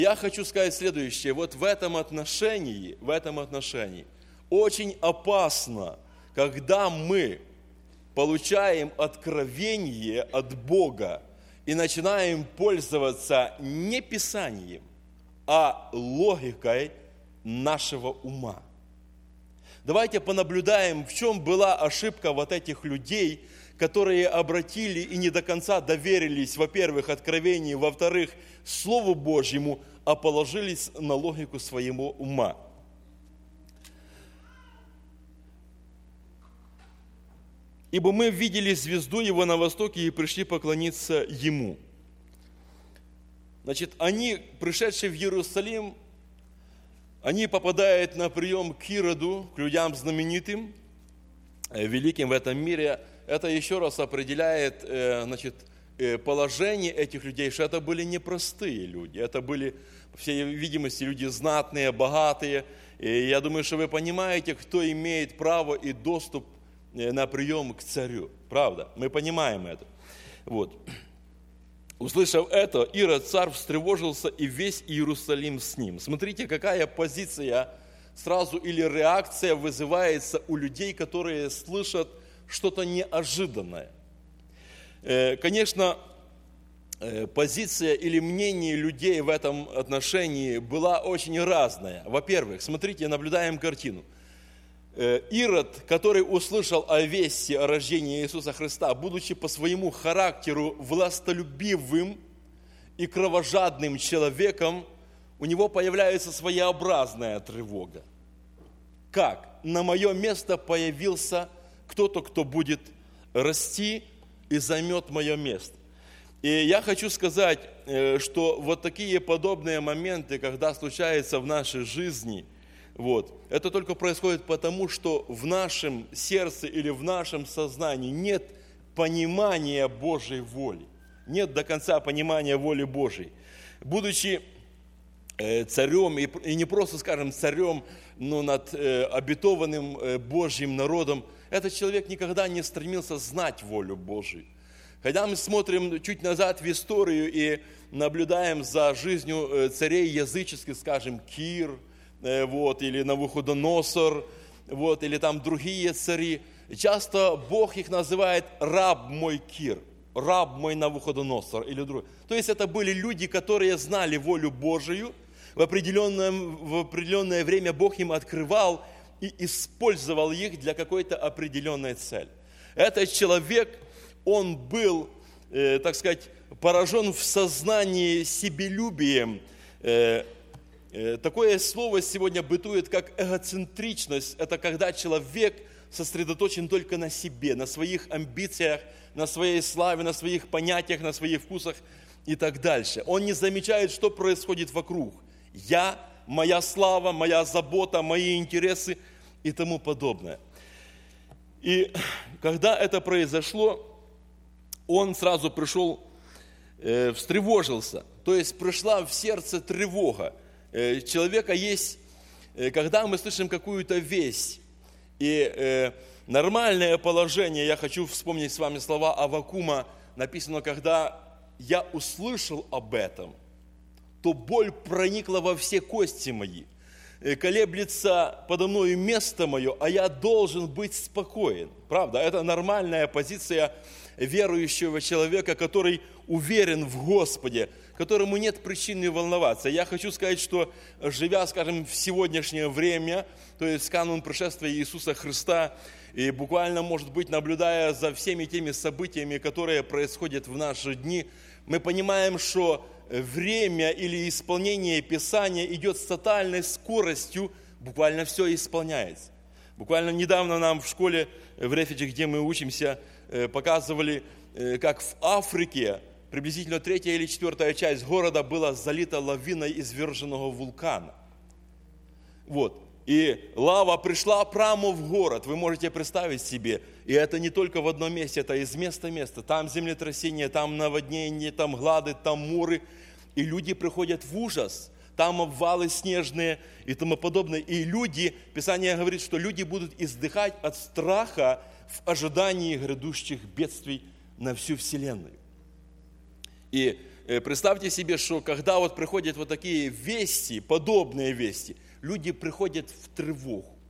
Я хочу сказать следующее. Вот в этом отношении очень опасно, когда мы получаем откровение от Бога и начинаем пользоваться не Писанием, а логикой нашего ума. Давайте понаблюдаем, в чем была ошибка вот этих людей, которые обратили и не до конца доверились, во-первых, откровению, во-вторых, Слову Божьему, а положились на логику своего ума. Ибо мы видели звезду Его на востоке и пришли поклониться Ему. Значит, они, пришедшие в Иерусалим, они попадают на прием к Ироду, к людям знаменитым, великим в этом мире. Это еще раз определяет, положение этих людей, что это были непростые люди. Это были, по всей видимости, люди знатные, богатые. И я думаю, что вы понимаете, кто имеет право и доступ на прием к царю. Правда? Мы понимаем это. Вот. Услышав это, Ирод царь встревожился, и весь Иерусалим с ним. Смотрите, какая позиция сразу или реакция вызывается у людей, которые слышат что-то неожиданное. Конечно, позиция или мнение людей в этом отношении была очень разная. Во-первых, смотрите, наблюдаем картину. Ирод, который услышал о вести о рождении Иисуса Христа, будучи по своему характеру властолюбивым и кровожадным человеком, у него появляется своеобразная тревога. Как? На мое место появился кто-то, кто будет расти и займет мое место. И я хочу сказать, что вот такие подобные моменты, когда случаются в нашей жизни, это только происходит потому, что в нашем сердце или в нашем сознании нет понимания Божьей воли. Нет до конца понимания воли Божьей. Будучи царем, и не просто, скажем, царем, но над обетованным Божьим народом, этот человек никогда не стремился знать волю Божию. Когда мы смотрим чуть назад в историю и наблюдаем за жизнью царей языческих, скажем, Кир, или Навуходоносор, или там другие цари, часто Бог их называет раб мой Кир, раб мой Навуходоносор или другой. То есть это были люди, которые знали волю Божию, в определенное время Бог им открывал и использовал их для какой-то определенной цели. Этот человек, он был, поражен в сознании себелюбием. Такое слово сегодня бытует, как эгоцентричность. Это когда человек сосредоточен только на себе, на своих амбициях, на своей славе, на своих понятиях, на своих вкусах и так дальше. Он не замечает, что происходит вокруг. Я, моя слава, моя забота, мои интересы и тому подобное. И когда это произошло, он сразу пришел, встревожился. То есть пришла в сердце тревога. Человека есть, когда мы слышим какую-то весть, и нормальное положение, я хочу вспомнить с вами слова Аввакума, написано, когда я услышал об этом, то боль проникла во все кости мои, колеблется подо мною место мое, а я должен быть спокоен. Правда, это нормальная позиция верующего человека, который уверен в Господе, которому нет причины волноваться. Я хочу сказать, что живя, скажем, в сегодняшнее время, то есть канун пришествия Иисуса Христа, и буквально, может быть, наблюдая за всеми теми событиями, которые происходят в наши дни, мы понимаем, что время или исполнение Писания идет с тотальной скоростью, буквально все исполняется. Буквально недавно нам в школе в Рефиджи, где мы учимся, показывали, как в Африке приблизительно 3-я или 4-я часть города была залита лавиной изверженного вулкана. И лава пришла прямо в город, вы можете представить себе. И это не только в одном месте, это из места в место. Там землетрясение, там наводнение, там глады, там моры. И люди приходят в ужас. Там обвалы снежные и тому подобное. И люди, Писание говорит, что люди будут издыхать от страха в ожидании грядущих бедствий на всю вселенную. И представьте себе, что когда вот приходят вот такие вести, подобные вести, люди приходят в тревогу.